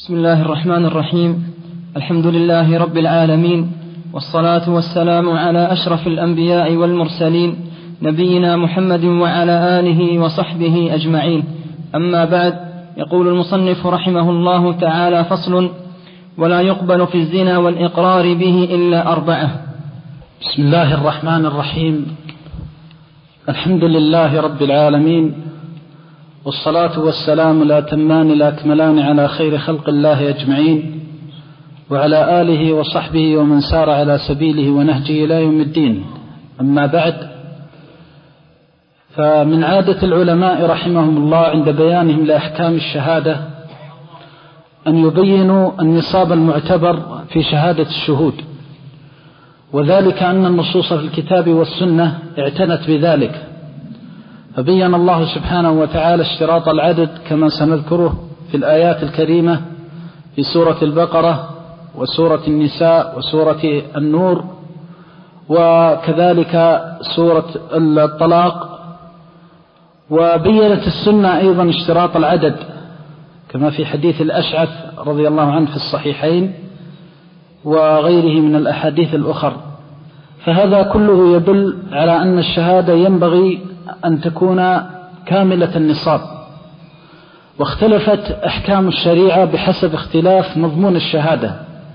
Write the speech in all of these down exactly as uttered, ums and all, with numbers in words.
بسم الله الرحمن الرحيم. الحمد لله رب العالمين، والصلاة والسلام على أشرف الأنبياء والمرسلين، نبينا محمد وعلى آله وصحبه أجمعين. أما بعد، يقول المصنف رحمه الله تعالى: فصل: ولا يقبل في الزنا والإقرار به إلا أربعة. بسم الله الرحمن الرحيم. الحمد لله رب العالمين، والصلاة والسلام الأتمان الأكملان على خير خلق الله أجمعين، وعلى آله وصحبه ومن سار على سبيله ونهجه إلى يوم الدين. أما بعد، فمن عادة العلماء رحمهم الله عند بيانهم لأحكام الشهادة أن يبينوا النصاب المعتبر في شهادة الشهود، وذلك أن النصوص في الكتاب والسنة اعتنت بذلك، فبين الله سبحانه وتعالى اشتراط العدد كما سنذكره في الآيات الكريمة في سورة البقرة وسورة النساء وسورة النور، وكذلك سورة الطلاق. وبينت السنة أيضا اشتراط العدد كما في حديث الأشعث رضي الله عنه في الصحيحين وغيره من الأحاديث الأخر. فهذا كله يدل على أن الشهادة ينبغي أن تكون كاملة النصاب، واختلفت أحكام الشريعة بحسب اختلاف مضمون الشهادة،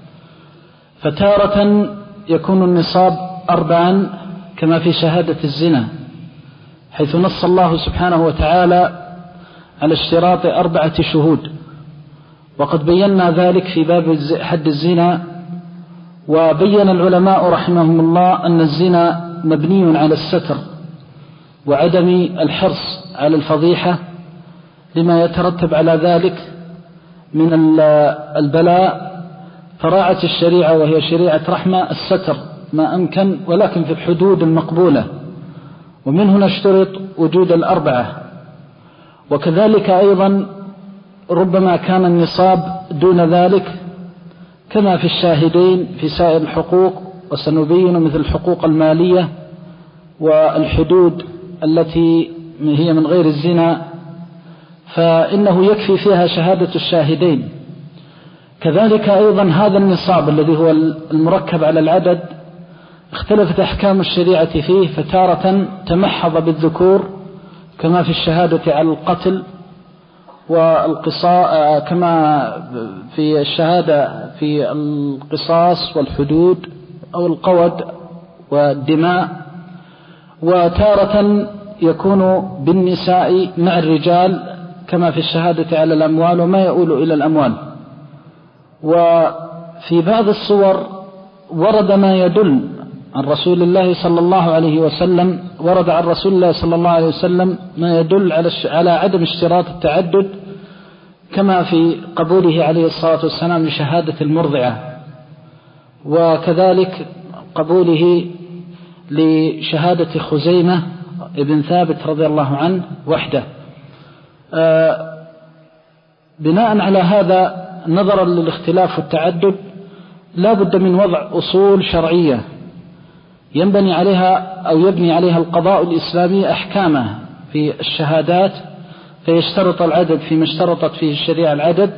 فتارة يكون النصاب أربعا كما في شهادة الزنا، حيث نص الله سبحانه وتعالى على اشتراط أربعة شهود، وقد بينا ذلك في باب حد الزنا. وبين العلماء رحمهم الله أن الزنا مبني على الستر وعدم الحرص على الفضيحة لما يترتب على ذلك من البلاء، فراعت الشريعة وهي شريعة رحمة الستر ما أمكن، ولكن في الحدود المقبولة، ومن هنا اشترط وجود الأربعة. وكذلك أيضا ربما كان النصاب دون ذلك كما في الشاهدين في سائر الحقوق، وسنبين مثل الحقوق المالية والحدود التي هي من غير الزنا، فإنه يكفي فيها شهادة الشاهدين. كذلك أيضا هذا النصاب الذي هو المركب على العدد اختلفت أحكام الشريعة فيه، فتارة تمحض بالذكور كما في الشهادة على القتل والقصاص، كما في الشهادة في القصاص والحدود أو القود والدماء، وتارة يكون بالنساء مع الرجال كما في الشهادة على الأموال وما يؤول إلى الأموال. وفي بعض الصور ورد ما يدل عن رسول الله صلى الله عليه وسلم ورد عن رسول الله صلى الله عليه وسلم ما يدل على على عدم اشتراط التعدد، كما في قبوله عليه الصلاة والسلام لشهادة المرضعة، وكذلك قبوله لشهادة خزيمة ابن ثابت رضي الله عنه وحده. آه بناء على هذا، نظرا للاختلاف والتعدد، لا بد من وضع أصول شرعية ينبني عليها أو يبني عليها القضاء الإسلامي أحكامه في الشهادات، فيشترط العدد فيما اشترطت فيه الشريعة العدد،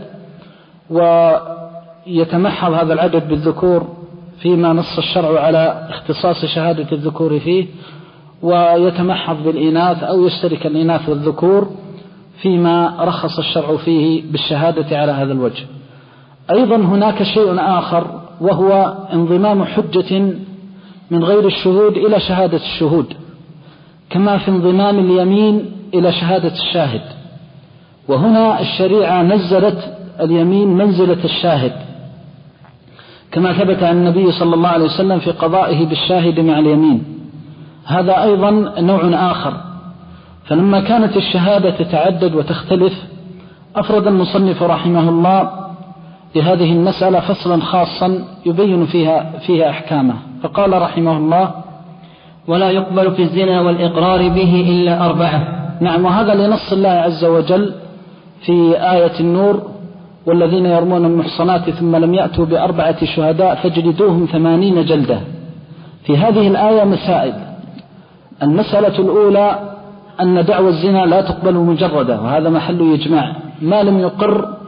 ويتمحض هذا العدد بالذكور فيما نص الشرع على اختصاص شهادة الذكور فيه، ويتمحض بالإناث أو يشترك الإناث والذكور فيما رخص الشرع فيه بالشهادة على هذا الوجه. أيضا هناك شيء آخر، وهو انضمام حجة من غير الشهود إلى شهادة الشهود، كما في انضمام اليمين إلى شهادة الشاهد. وهنا الشريعة نزلت اليمين منزلة الشاهد، كما ثبت عن النبي صلى الله عليه وسلم في قضائه بالشاهد مع اليمين. هذا أيضا نوع آخر. فلما كانت الشهادة تتعدد وتختلف، أفرد المصنف رحمه الله لهذه المسألة فصلا خاصا يبين فيها, فيها أحكامه، فقال رحمه الله: ولا يقبل في الزنا والإقرار به إلا أربعة. نعم، وهذا لنص الله عز وجل في آية النور: والذين يرمون المحصنات ثم لم يأتوا بأربعة شهداء فاجلدوهم ثمانين جلدة. في هذه الآية مسائل. المسألة الأولى أن دعوى الزنا لا تقبل مجردة، وهذا محل إجماع، ما لم يقر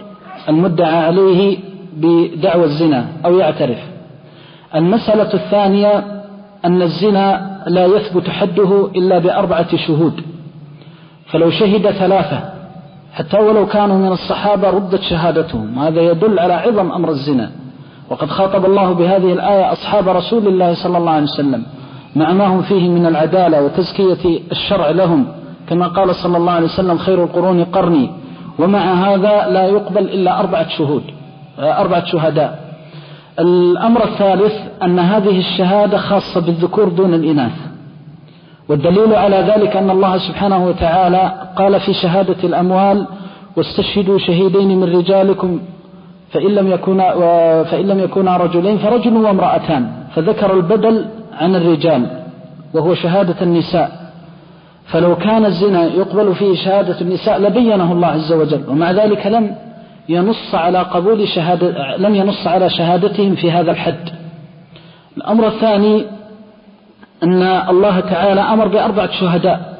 المدعى عليه بدعوى الزنا أو يعترف. المسألة الثانية أن الزنا لا يثبت حده إلا بأربعة شهود، فلو شهد ثلاثة حتى ولو كانوا من الصحابة ردت شهادتهم. هذا يدل على عظم أمر الزنا، وقد خاطب الله بهذه الآية أصحاب رسول الله صلى الله عليه وسلم مع ما هم فيه من العدالة وتزكية الشرع لهم، كما قال صلى الله عليه وسلم خير القرون قرني، ومع هذا لا يقبل إلا أربعة شهود أربعة شهداء. الأمر الثالث أن هذه الشهادة خاصة بالذكور دون الإناث، والدليل على ذلك أن الله سبحانه وتعالى قال في شهادة الأموال واستشهدوا شهيدين من رجالكم فإن لم يكونا, فإن لم يكونا رجلين فرجل وامرأتان، فذكر البدل عن الرجال وهو شهادة النساء. فلو كان الزنا يقبل فيه شهادة النساء لبينه الله عز وجل، ومع ذلك لم ينص على قبول شهادة لم ينص على شهادتهم في هذا الحد. الأمر الثاني أن الله تعالى أمر بأربعة شهداء،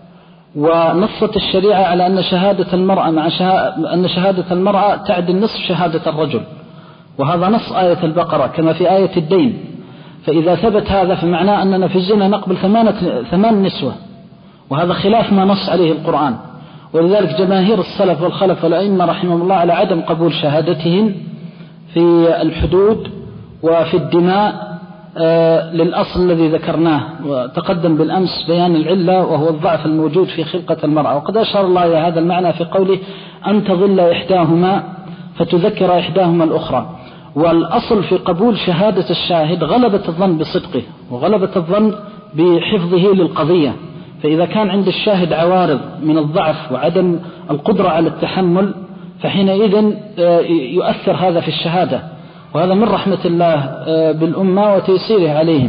ونصت الشريعة على أن شهادة المرأة مع شهادة أن شهادة المرأة تعدل نصف شهادة الرجل، وهذا نص آية البقرة كما في آية الدين. فإذا ثبت هذا فمعناه أننا في الزنا نقبل ثمان نسوة، وهذا خلاف ما نص عليه القرآن. ولذلك جماهير السلف والخلف والأئمة رحمهم الله على عدم قبول شهادتهم في الحدود وفي الدماء آه للأصل الذي ذكرناه، وتقدم بالأمس بيان العلة وهو الضعف الموجود في خلقة المرأة. وقد أشار الله إلى هذا المعنى في قوله أن تظل إحداهما فتذكر إحداهما الأخرى. والأصل في قبول شهادة الشاهد غلبة الظن بصدقه وغلبة الظن بحفظه للقضية. فإذا كان عند الشاهد عوارض من الضعف وعدم القدرة على التحمل فحينئذ يؤثر هذا في الشهادة، وهذا من رحمة الله بالأمة وتيسيره عليهم.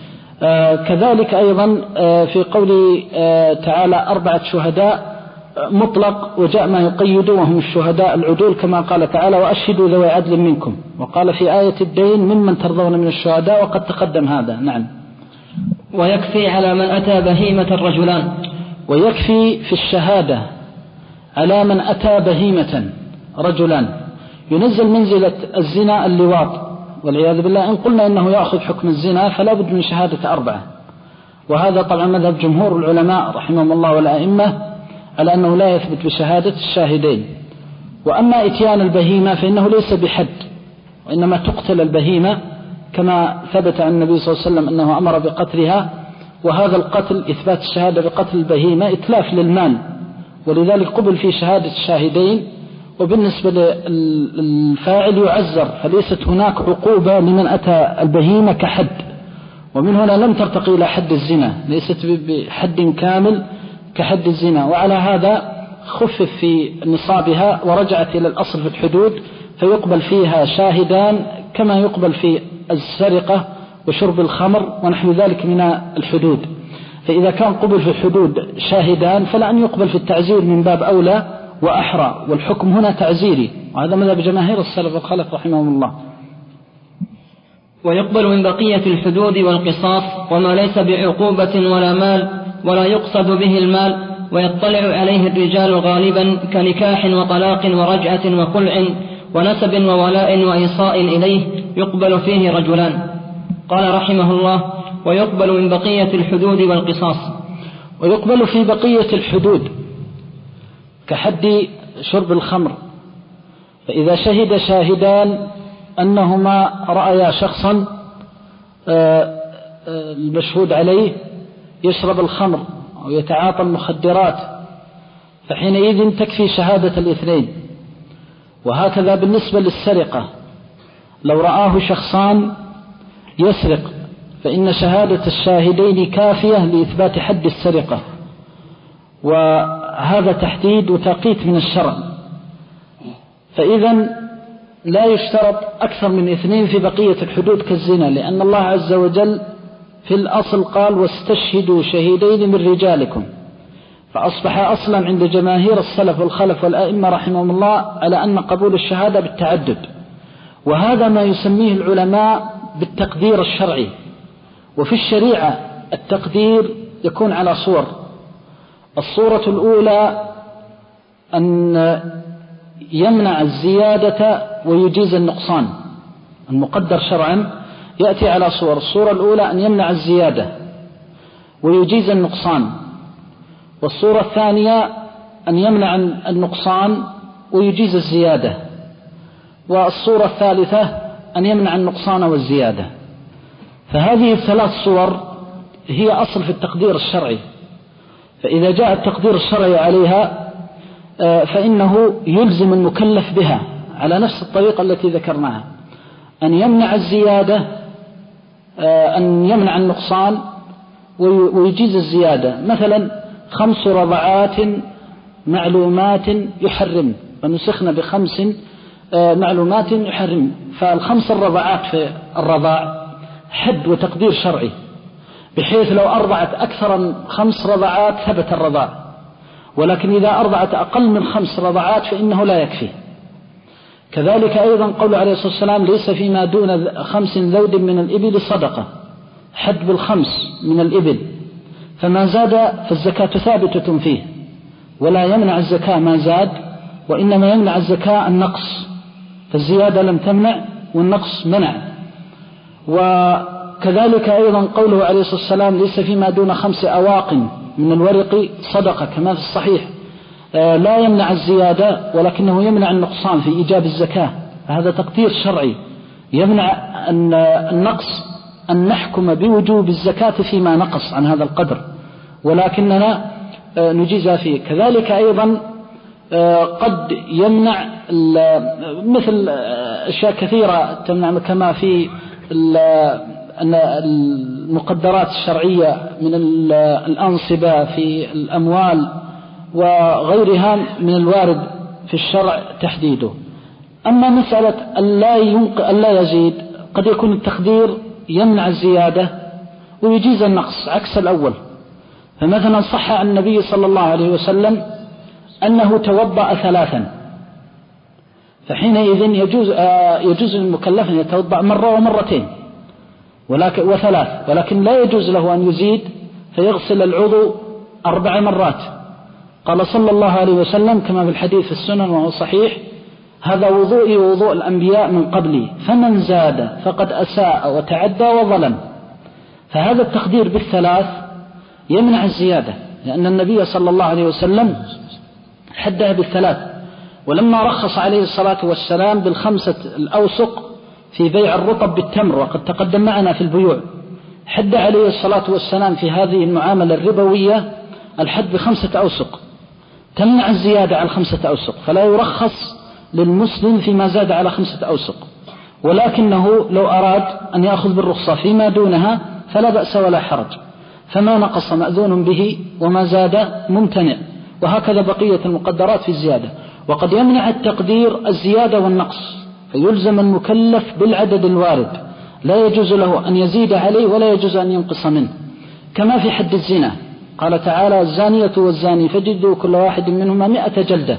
كذلك أيضا في قوله تعالى أربعة شهداء مطلق، وجاء ما يقيد وهم الشهداء العدول كما قال تعالى وأشهدوا ذوي عدل منكم، وقال في آية الدين ممن ترضون من الشهداء، وقد تقدم هذا. نعم. ويكفي على من أتى بهيمة الرجلان. ويكفي في الشهادة على من أتى بهيمة رجلان، ينزل منزلة الزنا اللواط والعياذ بالله. إن قلنا إنه يأخذ حكم الزنا فلا بد من شهادة أربعة، وهذا طبعا مذهب جمهور العلماء رحمهم الله والأئمة على أنه لا يثبت بشهادة الشاهدين. وأما إتيان البهيمة فإنه ليس بحد، وإنما تقتل البهيمة كما ثبت عن النبي صلى الله عليه وسلم أنه أمر بقتلها، وهذا القتل إثبات الشهادة بقتل البهيمة إتلاف للمال، ولذلك قبل في شهادة الشاهدين. وبالنسبة للفاعل يعزر، فليست هناك عقوبة لمن أتى البهيمة كحد، ومن هنا لم ترتقي إلى حد الزنا، ليست بحد كامل كحد الزنا. وعلى هذا خفف في نصابها ورجعت إلى الأصل في الحدود، فيقبل فيها شاهدان كما يقبل في السرقة وشرب الخمر ونحو ذلك من الحدود. فإذا كان قبل في الحدود شاهدان فلا أن يقبل في التعزير من باب أولى وأحرى، والحكم هنا تعزيري، وهذا مذهب جماهير السلف والخلف رحمهم الله. ويقبل من بقية الحدود والقصاص وما ليس بعقوبة ولا مال ولا يقصد به المال، ويطلع عليه الرجال غالبا كنكاح وطلاق ورجعة وخلع ونسب وولاء وإيصاء إليه، يقبل فيه رجلان. قال رحمه الله ويقبل من بقية الحدود والقصاص. ويقبل في بقية الحدود كحد شرب الخمر، فإذا شهد شاهدان أنهما رأيا شخصا المشهود عليه يشرب الخمر أو يتعاطى المخدرات، فحينئذ تكفي شهادة الاثنين. وهكذا بالنسبة للسرقة، لو رآه شخصان يسرق فإن شهادة الشاهدين كافية لإثبات حد السرقة، وهذا تحديد وتقييد من الشرع. فإذا لا يشترط أكثر من اثنين في بقية الحدود كالزنا، لأن الله عز وجل في الأصل قال واستشهدوا شهيدين من رجالكم، فأصبح أصلا عند جماهير السلف والخلف والأئمة رحمهم الله على أن قبول الشهادة بالتعدد، وهذا ما يسميه العلماء بالتقدير الشرعي. وفي الشريعة التقدير يكون على صور. الصورة الأولى أن يمنع الزيادة ويجيز النقصان. المقدر شرعا يأتي على صور. الصورة الأولى أن يمنع الزيادة ويجيز النقصان، والصورة الثانية أن يمنع النقصان ويجيز الزيادة، والصورة الثالثة أن يمنع النقصان والزيادة. فهذه الثلاث صور هي أصل في التقدير الشرعي، فإذا جاء التقدير الشرعي عليها فإنه يلزم المكلف بها على نفس الطريقة التي ذكرناها، أن يمنع الزيادة، أن يمنع النقصان ويجيز الزيادة. مثلا خمس رضعات معلومات يحرم، ونسخنا بخمس معلومات يحرم. فالخمس الرضعات في الرضاع حد وتقدير شرعي، بحيث لو أرضعت أكثر من خمس رضعات ثبت الرضاع، ولكن إذا أرضعت أقل من خمس رضعات فإنه لا يكفي. كذلك أيضا قول عليه الصلاة والسلام: ليس فيما دون خمس ذود من الإبل صدقة، حد بالخمس من الإبل، فما زاد فالزكاة ثابتة فيه، ولا يمنع الزكاة ما زاد، وإنما يمنع الزكاة النقص، فالزيادة لم تمنع والنقص منع. وكذلك أيضا قوله عليه الصلاة والسلام: ليس فيما دون خمس أواق من الورق صدقة، كما في الصحيح، لا يمنع الزيادة ولكنه يمنع النقصان في إيجاب الزكاة. هذا تقدير شرعي يمنع النقص، أن نحكم بوجوب الزكاة فيما نقص عن هذا القدر، ولكننا نجيزها فيه. كذلك أيضا قد يمنع مثل أشياء كثيرة تمنع، كما في المقدرات الشرعية من الأنصبة في الأموال وغيرها من الوارد في الشرع تحديده. أما مسألة أن لا يزيد، قد يكون التقدير يمنع الزيادة ويجيز النقص عكس الأول. فمثلا صح عن النبي صلى الله عليه وسلم أنه توضأ ثلاثا، فحينئذ يجوز يجوز للمكلف أن يتوضأ مرة ومرتين ولكن وثلاث، ولكن لا يجوز له أن يزيد فيغسل العضو أربع مرات. قال صلى الله عليه وسلم كما في الحديث في السنن وهو صحيح: هذا وضوئي ووضوء الأنبياء من قبلي، فمن زاد فقد أساء وتعدى وظلم. فهذا التقدير بالثلاث يمنع الزيادة، لأن النبي صلى الله عليه وسلم حدها بالثلاث. ولما رخص عليه الصلاة والسلام بالخمسة الأوسق في بيع الرطب بالتمر، وقد تقدم معنا في البيوع، حد عليه الصلاة والسلام في هذه المعاملة الربوية الحد بخمسة أوسق، تمنع الزيادة على خمسة أوسق، فلا يرخص للمسلم فيما زاد على خمسة أوسق، ولكنه لو أراد أن يأخذ بالرخصة فيما دونها فلا بأس ولا حرج. فما نقص مأذون به وما زاد ممتنع، وهكذا بقية المقدرات في الزيادة. وقد يمنع التقدير الزيادة والنقص، فيلزم المكلف بالعدد الوارد، لا يجوز له أن يزيد عليه ولا يجوز أن ينقص منه، كما في حد الزنا. قال تعالى: الزانية والزاني فجلدوا كل واحد منهما مئة جلدة.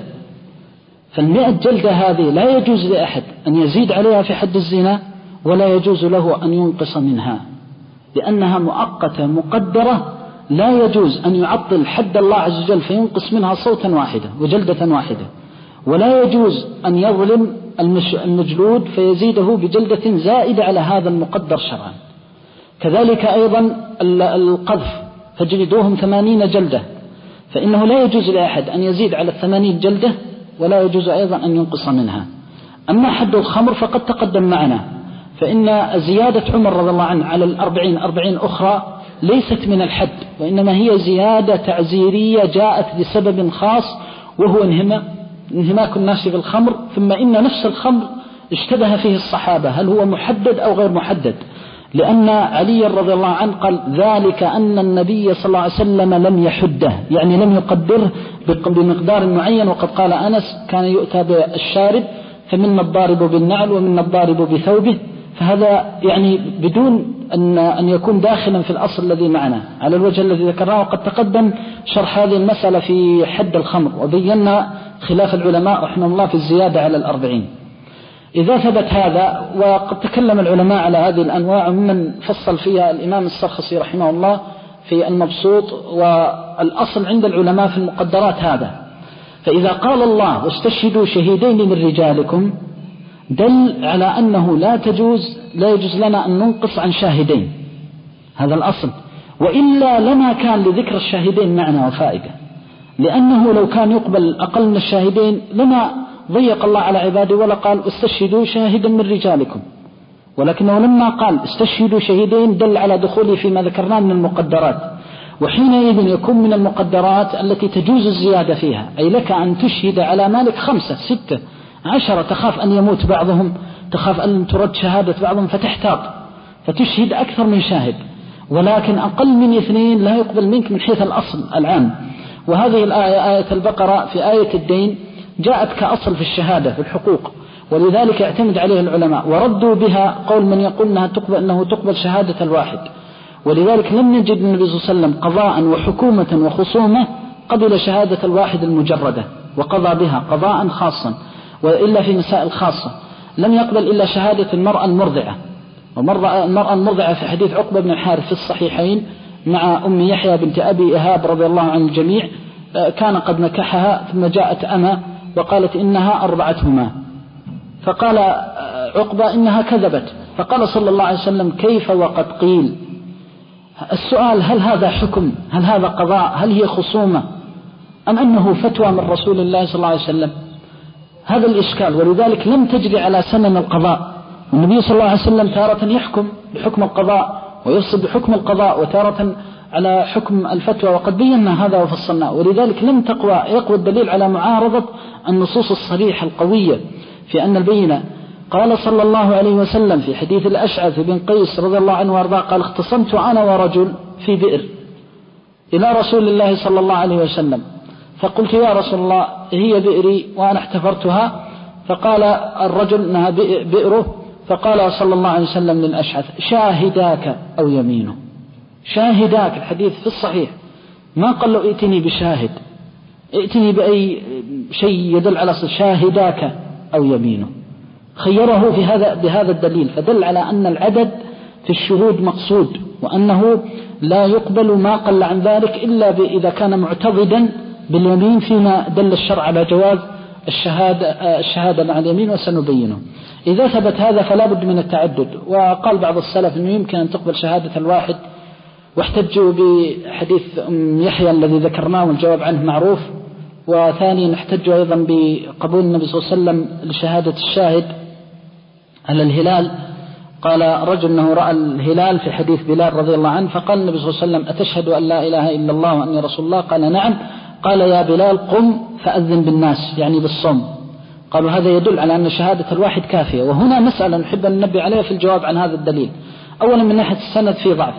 فالمئة جلدة هذه لا يجوز لأحد أن يزيد عليها في حد الزنا، ولا يجوز له أن ينقص منها، لأنها مؤقتة مقدرة، لا يجوز أن يعطل حد الله عز وجل فينقص منها صوتا واحدة وجلدة واحدة، ولا يجوز أن يظلم المجلود فيزيده بجلدة زائدة على هذا المقدر شرعا. كذلك أيضا القذف، فجلدوهم ثمانين جلدة، فإنه لا يجوز لأحد أن يزيد على الثمانين جلدة، ولا يجوز أيضا أن ينقص منها. أما حد الخمر فقد تقدم معنا، فإن زيادة عمر رضي الله عنه على الأربعين أربعين أخرى ليست من الحد، وإنما هي زيادة تعزيرية جاءت لسبب خاص، وهو انهماك الناس في الخمر. ثم إن نفس الخمر اشتبه فيه الصحابة هل هو محدد أو غير محدد، لأن علي رضي الله عنه قال: ذلك أن النبي صلى الله عليه وسلم لم يحده، يعني لم يقدره بمقدار معين. وقد قال أنس: كان يؤتى بالشارب فمنا الضارب بالنعل ومنا الضارب بثوبه. فهذا يعني بدون أن أن يكون داخلا في الأصل الذي معنا على الوجه الذي ذكرناه. وقد تقدم شرح هذه المسألة في حد الخمر، وبينا خلاف العلماء رحمه الله في الزيادة على الأربعين. إذا ثبت هذا، وقد تكلم العلماء على هذه الأنواع، ومن فصل فيها الإمام السرخسي رحمه الله في المبسوط، والأصل عند العلماء في المقدرات هذا. فإذا قال الله واستشهدوا شهيدين من رجالكم دل على أنه لا تجوز لا يجوز لنا أن ننقص عن شاهدين، هذا الأصل، وإلا لما كان لذكر الشاهدين معنى وفائدة، لأنه لو كان يقبل أقل من الشاهدين لما ضيق الله على عباده ولا قال استشهدوا شاهدا من رجالكم، ولكنه لما قال استشهدوا شهيدين دل على دخوله فيما ذكرناه من المقدرات، وحينئذ يكون من المقدرات التي تجوز الزيادة فيها، أي لك أن تشهد على مالك خمسة ستة عشرة، تخاف أن يموت بعضهم، تخاف أن ترد شهادة بعضهم فتحتاط فتشهد أكثر من شاهد، ولكن أقل من اثنين لا يقبل منك من حيث الأصل العام. وهذه الآية آية البقرة في آية الدين جاءت كأصل في الشهادة في الحقوق، ولذلك يعتمد عليه العلماء، وردوا بها قول من يقول أنها تقبل أنه تقبل شهادة الواحد، ولذلك لم نجد النبي صلى الله عليه وسلم قضاء وحكومة وخصومة قبل شهادة الواحد المجردة وقضى بها قضاء خاصا، وإلا في مسائل خاصة لم يقبل إلا شهادة المرأة المرضعة، والمرأة المرضعة في حديث عقبة بن الحارث في الصحيحين مع أم يحيى بنت أبي إهاب رضي الله عن الجميع، كان قد نكحها ثم جاءت أما وقالت إنها أرضعتهما، فقال عقبة إنها كذبت، فقال صلى الله عليه وسلم كيف وقد قيل. السؤال هل هذا حكم، هل هذا قضاء، هل هي خصومة، أم أنه فتوى من رسول الله صلى الله عليه وسلم؟ هذا الإشكال، ولذلك لم تجري على سنن القضاء. النبي صلى الله عليه وسلم تارة يحكم بحكم القضاء ويفصل بحكم القضاء، وتارة على حكم الفتوى، وقد بينا هذا وفصلناه، ولذلك لم تقوى يقوى الدليل على معارضة النصوص الصريحة القوية في أن البينة. قال صلى الله عليه وسلم في حديث الأشعث بن قيس رضي الله عنه وارضاه قال اختصمت أنا ورجل في بئر إلى رسول الله صلى الله عليه وسلم، فقلت يا رسول الله هي بئري وأنا احتفرتها، فقال الرجل انها بئره، فقال صلى الله عليه وسلم للأشعث شاهداك أو يمينه، شاهداك، الحديث في الصحيح، ما قال له ائتني بشاهد، ائتني بأي شيء يدل على شاهداك أو يمينه، خيره في هذا بهذا الدليل، فدل على أن العدد في الشهود مقصود، وأنه لا يقبل ما قل عن ذلك إلا إذا كان معتضدا باليمين، فيما دل الشرع على جواز الشهادة, الشهادة مع اليمين، وسنبينه. إذا ثبت هذا فلا بد من التعدد، وقال بعض السلف أنه يمكن أن تقبل شهادة الواحد، واحتجوا بحديث أم يحيى الذي ذكرناه والجواب عنه معروف، وثانيا احتجوا أيضا بقبول النبي صلى الله عليه وسلم لشهادة الشاهد على الهلال. قال رجل أنه رأى الهلال في حديث بلال رضي الله عنه، فقال النبي صلى الله عليه وسلم أتشهد أن لا إله إلا الله وأني رسول الله؟ قال نعم. قال يا بلال قم فأذن بالناس، يعني بالصوم. قالوا هذا يدل على أن شهادة الواحد كافية. وهنا مسألة نحب أن ننبه عليها في الجواب عن هذا الدليل. أولا من ناحية السند في ضعف،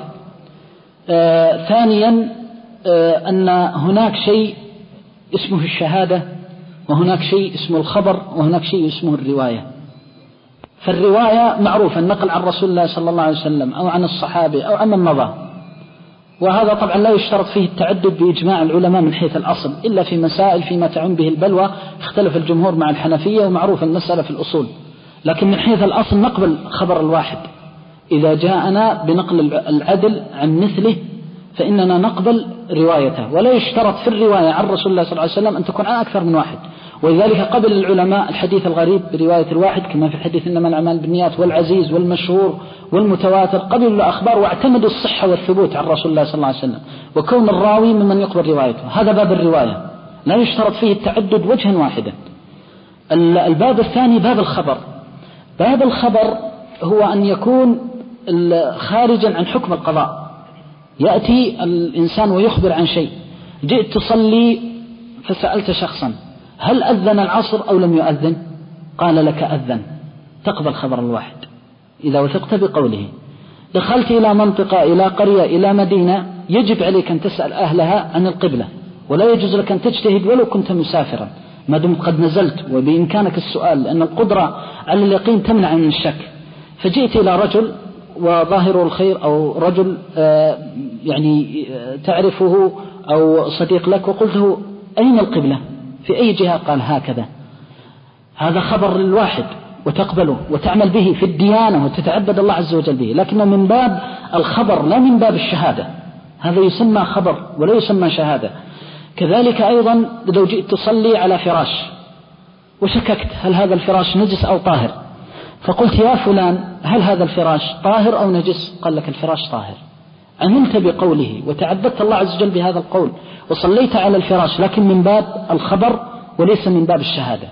آه ثانيا آه أن هناك شيء اسمه الشهادة، وهناك شيء اسمه الخبر، وهناك شيء اسمه الرواية. فالرواية معروفة النقل عن رسول الله صلى الله عليه وسلم أو عن الصحابي أو عن مضى، وهذا طبعا لا يشترط فيه التعدد بإجماع العلماء من حيث الأصل، إلا في مسائل فيما تعم به البلوى اختلف الجمهور مع الحنفية، ومعروف المسألة في الأصول. لكن من حيث الأصل نقبل خبر الواحد، إذا جاءنا بنقل العدل عن مثله فإننا نقبل روايته، ولا يشترط في الرواية عن رسول الله صلى الله عليه وسلم أن تكون عن أكثر من واحد. ولذلك قبل العلماء الحديث الغريب برواية الواحد، كما في الحديث إنما الأعمال بالنيات، والعزيز والمشهور والمتواتر، قبل الأخبار واعتمدوا الصحة والثبوت عن رسول الله صلى الله عليه وسلم، وكون الراوي ممن يقبل روايته. هذا باب الرواية، لا يشترط فيه التعدد وجها واحدا. الباب الثاني باب الخبر. باب الخبر هو أن يكون خارجا عن حكم القضاء. يأتي الإنسان ويخبر عن شيء، جئت تصلي فسألت شخصا هل أذن العصر أو لم يؤذن؟ قال لك أذن، تقبل خبر الواحد إذا وثقت بقوله. دخلت إلى منطقة، إلى قرية، إلى مدينة، يجب عليك أن تسأل أهلها عن القبلة، ولا يجوز لك أن تجتهد ولو كنت مسافرا ما دمت قد نزلت وبإمكانك السؤال، لأن القدرة على اليقين تمنع من الشك. فجئت إلى رجل وظاهره الخير، أو رجل يعني تعرفه أو صديق لك، وقلت له أين القبلة؟ في أي جهة؟ قال هكذا. هذا خبر الواحد وتقبله وتعمل به في الديانة وتتعبد الله عز وجل به، لكنه من باب الخبر لا من باب الشهادة. هذا يسمى خبر ولا يسمى شهادة. كذلك أيضا لو جئت تصلي على فراش وشككت هل هذا الفراش نجس أو طاهر، فقلت يا فلان هل هذا الفراش طاهر أو نجس؟ قال لك الفراش طاهر، أمنت بقوله وتعبدت الله عز وجل بهذا القول وصليت على الفراش، لكن من باب الخبر وليس من باب الشهادة.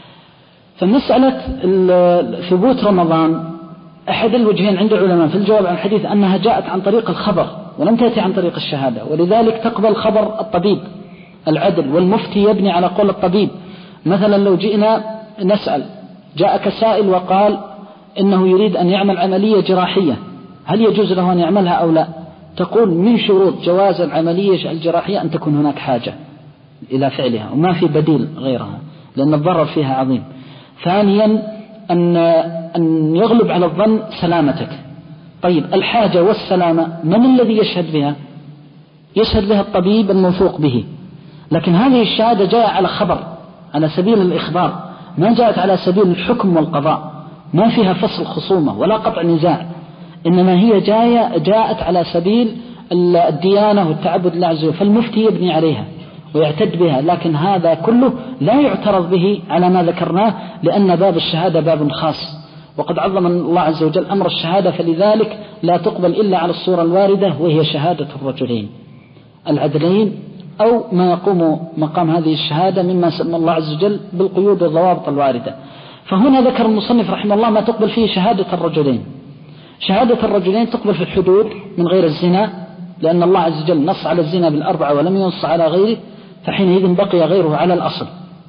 فمسألة ثبوت رمضان أحد الوجهين عند العلماء في الجواب عن الحديث أنها جاءت عن طريق الخبر ولم تأتي عن طريق الشهادة، ولذلك تقبل خبر الطبيب العدل، والمفتي يبني على قول الطبيب. مثلا لو جئنا نسأل، جاءك سائل وقال إنه يريد أن يعمل عملية جراحية، هل يجوز له أن يعملها أو لا؟ تقول من شروط جواز العملية الجراحية أن تكون هناك حاجة إلى فعلها وما في بديل غيرها لأن الضرر فيها عظيم. ثانيا أن أن يغلب على الظن سلامتك. طيب الحاجة والسلامة من الذي يشهد بها؟ يشهد بها الطبيب الموثوق به، لكن هذه الشهادة جاء على خبر على سبيل الإخبار، ما جاءت على سبيل الحكم والقضاء، ما فيها فصل خصومة ولا قطع نزاع، إنما هي جاية جاءت على سبيل الديانة والتعبد لله عز وجل، فالمفتي يبني عليها ويعتد بها، لكن هذا كله لا يعترض به على ما ذكرناه لأن باب الشهادة باب خاص، وقد عظم الله عز وجل أمر الشهادة، فلذلك لا تقبل إلا على الصورة الواردة وهي شهادة الرجلين العدلين أو ما يقوم مقام هذه الشهادة مما سمى الله عز وجل بالقيود والضوابط الواردة. فهنا ذكر المصنف رحمه الله ما تقبل فيه شهادة الرجلين. شهادة الرجلين تقبل في الحدود من غير الزنا، لأن الله عز وجل نص على الزنا بالأربعة ولم ينص على غيره، فحينئذ بقي غيره على الأصل.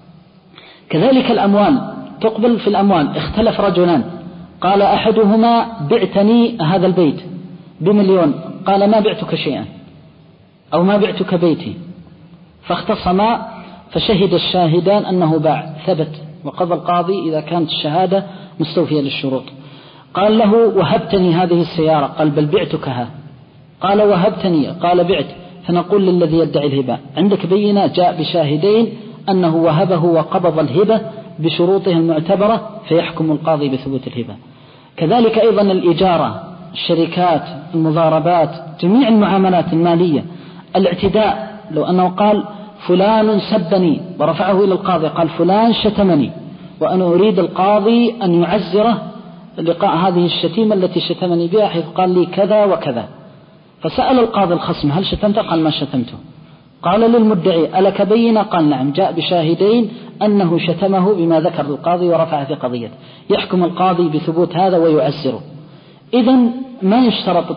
كذلك الأموال تقبل في الأموال. اختلف رجلان، قال أحدهما بعتني هذا البيت بمليون، قال ما بعتك شيئا أو ما بعتك بيتي، فاختصما فشهد الشاهدان أنه باع، ثبت، وقضى القاضي إذا كانت الشهادة مستوفية للشروط. قال له وهبتني هذه السيارة، قال بل بعتكها، قال وهبتني، قال بعت، فنقول للذي يدعي الهبة عندك بينة جاء بشاهدين أنه وهبه وقبض الهبة بشروطها المعتبرة، فيحكم القاضي بثبوت الهبة. كذلك أيضا الإجارة، الشركات، المضاربات، جميع المعاملات المالية. الاعتداء، لو أنه قال فلان سبني ورفعه إلى القاضي، قال فلان شتمني وأنا أريد القاضي أن يعزره لقاء هذه الشتيمة التي شتمني بها، حيث قال لي كذا وكذا، فسأل القاضي الخصم هل شتمته؟ قال ما شتمته. قال للمدعي ألك بينة؟ قال نعم، جاء بشاهدين أنه شتمه بما ذكر القاضي ورفع في قضية، يحكم القاضي بثبوت هذا ويعزره. إذن ما يشترط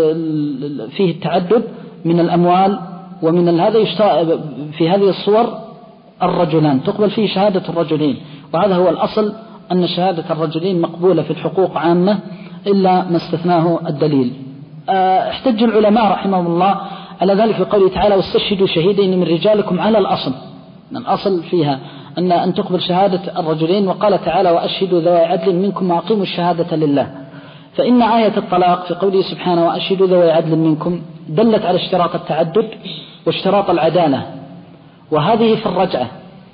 فيه التعدد من الأموال ومن هذا، يشترط في هذه الصور الرجلان تقبل فيه شهادة الرجلين، وهذا هو الأصل أن شهادة الرجلين مقبولة في الحقوق عامة إلا ما استثناه الدليل. احتج العلماء رحمهم الله على ذلك في قوله تعالى واستشهدوا شهيدين من رجالكم على الأصل، الأصل فيها أن أن تقبل شهادة الرجلين، وقال تعالى وأشهدوا ذوي عدل منكم وأقيموا الشهادة لله. فإن آية الطلاق في قوله سبحانه وأشهدوا ذوي عدل منكم دلت على اشتراط التعدد واشتراط العدالة، وهذه في الرجعة،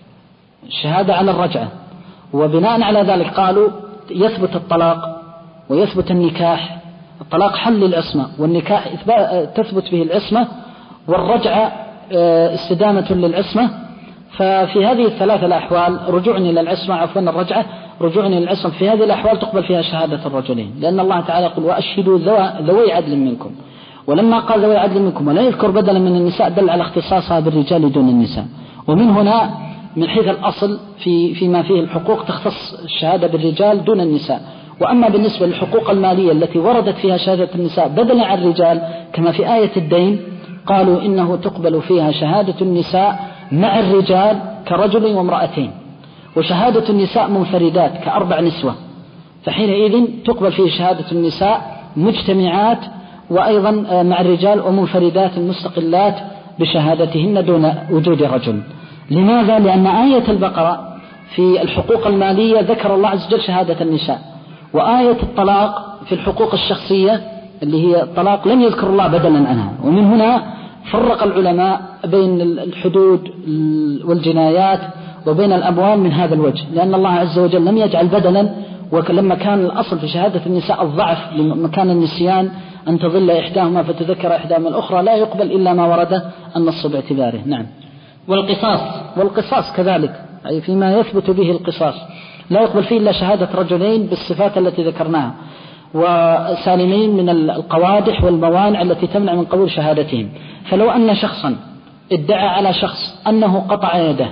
الشهادة على الرجعة، وبناء على ذلك قالوا يثبت الطلاق ويثبت النكاح. الطلاق حل العصمة، والنكاح تثبت به العصمة، والرجعة استدامة للعصمة. ففي هذه الثلاثة الأحوال رجوع إلى العصمة، عفوا الرجعة رجوع إلى العصمة، في هذه الأحوال تقبل فيها شهادة الرجلين، لأن الله تعالى يقول وأشهدوا ذوي عدل منكم، ولما قال ذوي عدل منكم ولا يذكر بدلا من النساء دل على اختصاصها بالرجال دون النساء. ومن هنا من حيث الأصل في فيما فيه الحقوق تختص الشهادة بالرجال دون النساء. وأما بالنسبة للحقوق المالية التي وردت فيها شهادة النساء بدلا عن الرجال كما في آية الدين، قالوا إنه تقبل فيها شهادة النساء مع الرجال كرجل وامرأتين، وشهادة النساء منفردات كأربع نسوة، فحينئذ تقبل فيه شهادة النساء مجتمعات وأيضا مع الرجال ومنفردات مستقلات بشهادتهن دون وجود رجل. لماذا؟ لأن آية البقرة في الحقوق المالية ذكر الله عز وجل شهادة النساء، وآية الطلاق في الحقوق الشخصية اللي هي الطلاق لم يذكر الله بدلا عنها. ومن هنا فرق العلماء بين الحدود والجنايات وبين الأموال من هذا الوجه، لأن الله عز وجل لم يجعل بدلا، ولما كان الأصل في شهادة النساء الضعف لمكان النسيان أن تظل إحداهما فتذكر إحداهما الأخرى، لا يقبل إلا ما ورد النص باعتباره. نعم. والقصاص والقصاص كذلك، أي فيما يثبت به القصاص لا يقبل فيه إلا شهادة رجلين بالصفات التي ذكرناها، وسالمين من القوادح والموانع التي تمنع من قبول شهادتهم. فلو أن شخصا ادعى على شخص أنه قطع يده،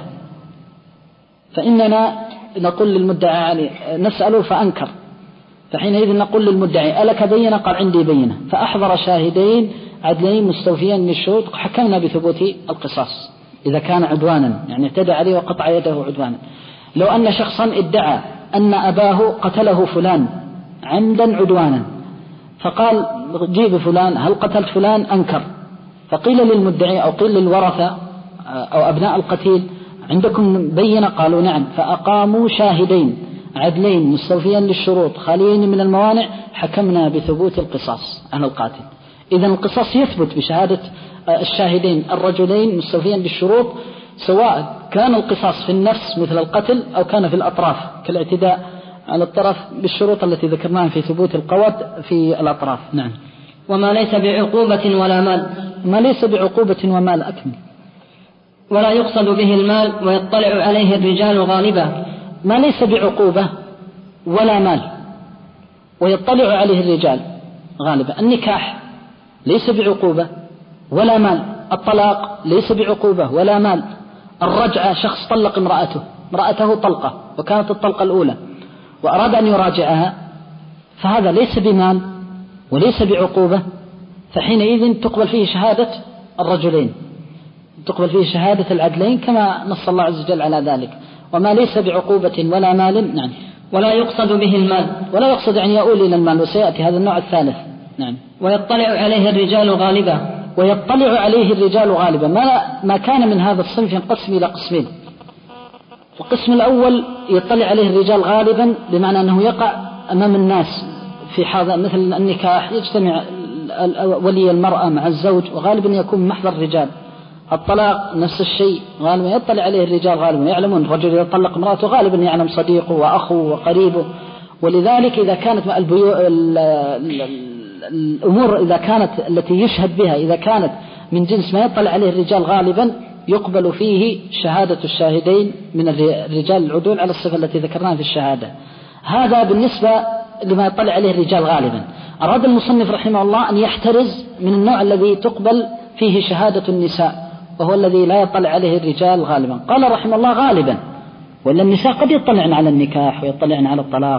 فإننا نقول للمدعى عليه نسأله فأنكر، فحينئذ نقول للمدعي ألك بينة؟ قال عندي بينة، فأحضر شاهدين عدلين مستوفيين للشروط، حكمنا بثبوت القصاص إذا كان عدوانا، يعني اعتدى عليه وقطع يده عدوانا. لو أن شخصا ادعى أن أباه قتله فلان عمدا عدوانا، فقال جيب فلان، هل قتلت فلان؟ أنكر، فقيل للمدعي أو قيل للورثة أو أبناء القتيل عندكم بينة؟ قالوا نعم، فأقاموا شاهدين عدلين مستوفيين للشروط خاليين من الموانع، حكمنا بثبوت القصاص على القاتل. إذن القصاص يثبت بشهادة الشاهدين الرجلين مستوفيين للشروط، سواء كان القصاص في النفس مثل القتل أو كان في الأطراف كالاعتداء على الطرف بالشروط التي ذكرناها في ثبوت القواد في الأطراف. نعم. وما ليس بعقوبة ولا مال. ما ليس بعقوبة ومال أكمل. ولا يقصد به المال ويطلع عليه الرجال غالبا. ما ليس بعقوبة ولا مال ويطلع عليه الرجال غالبا. النكاح ليس بعقوبة ولا مال، الطلاق ليس بعقوبة ولا مال، الرجعة شخص طلق امرأته امرأته طلقة وكانت الطلقة الأولى وأراد أن يراجعها، فهذا ليس بمال وليس بعقوبة، فحينئذ تقبل فيه شهادة الرجلين، تقبل فيه شهادة العدلين كما نص الله عز وجل على ذلك. وما ليس بعقوبة ولا مال. نعم. ولا يقصد به المال. ولا يقصد أن يؤول إلى المال، وسيأتي هذا النوع الثالث. نعم. ويطلع عليه الرجال غالبا. ويطلع عليه الرجال غالبا. ما, ما كان من هذا الصنف ينقسم إلى قسمين. القسم الأول يطلع عليه الرجال غالبا بمعنى أنه يقع أمام الناس في حاضر، مثل النكاح يجتمع ولي المرأة مع الزوج وغالبا يكون محضر الرجال. الطلاق نفس الشيء، غالبا يطلع عليه الرجال غالبا، يعلمون الرجل إذا طلق امرأته غالبا يعلم صديقه وأخوه وقريبه. ولذلك إذا كانت البيو... الأمور إذا كانت التي يشهد بها إذا كانت من جنس ما يطلع عليه الرجال غالبا يقبل فيه شهادة الشاهدين من الرجال العدول على الصفة التي ذكرناها في الشهادة. هذا بالنسبة لما يطلع عليه الرجال غالبا. أراد المصنف رحمه الله أن يحترز من النوع الذي تقبل فيه شهادة النساء، وهو الذي لا يطلع عليه الرجال غالبا. قال رحمه الله غالبا، ولا النساء قد يطلعن على النكاح ويطلعن على الطلاق،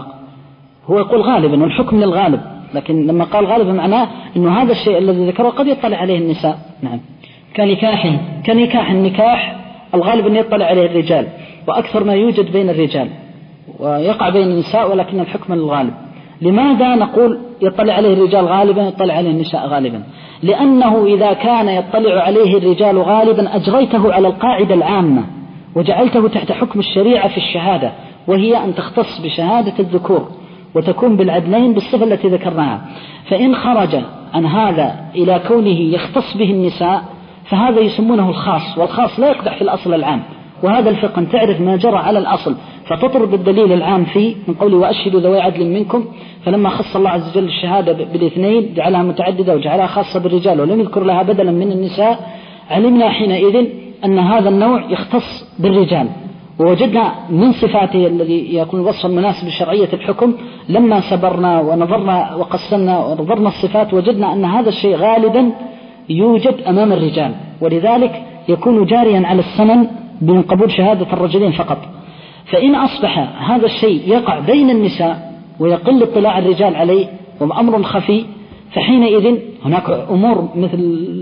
هو يقول غالبا والحكم للغالب، لكن لما قال غالبا معناه أنه هذا الشيء الذي ذكره قد يطلع عليه النساء. نعم. كنكاح كنكاح النكاح الغالب أن يطلع عليه الرجال، وأكثر ما يوجد بين الرجال ويقع بين النساء، ولكن الحكم للغالب. لماذا نقول يطلع عليه الرجال غالبا يطلع عليه النساء غالبا؟ لأنه إذا كان يطلع عليه الرجال غالبا أجريته على القاعدة العامة وجعلته تحت حكم الشريعة في الشهادة، وهي أن تختص بشهادة الذكور وتكون بالعدلين بالصفة التي ذكرناها. فإن خرج عن هذا إلى كونه يختص به النساء فهذا يسمونه الخاص، والخاص لا يقدح في الأصل العام. وهذا الفقه أن تعرف ما جرى على الأصل فتطرد الدليل العام فيه من قوله وأشهدوا ذوي عدل منكم. فلما خص الله عز وجل الشهادة بالاثنين جعلها متعددة وجعلها خاصة بالرجال ولم يذكر لها بدلا من النساء، علمنا حينئذ أن هذا النوع يختص بالرجال. ووجدنا من صفاته الذي يكون وصفا مناسب لشرعية الحكم لما سبرنا ونظرنا وقسمنا ونظرنا الصفات وجدنا أن هذا الشيء غالبا يوجد أمام الرجال، ولذلك يكون جاريا على السنن من قبول شهادة الرجلين فقط. فإن أصبح هذا الشيء يقع بين النساء ويقل اطلاع الرجال عليه وأمر خفي، فحينئذ هناك أمور مثل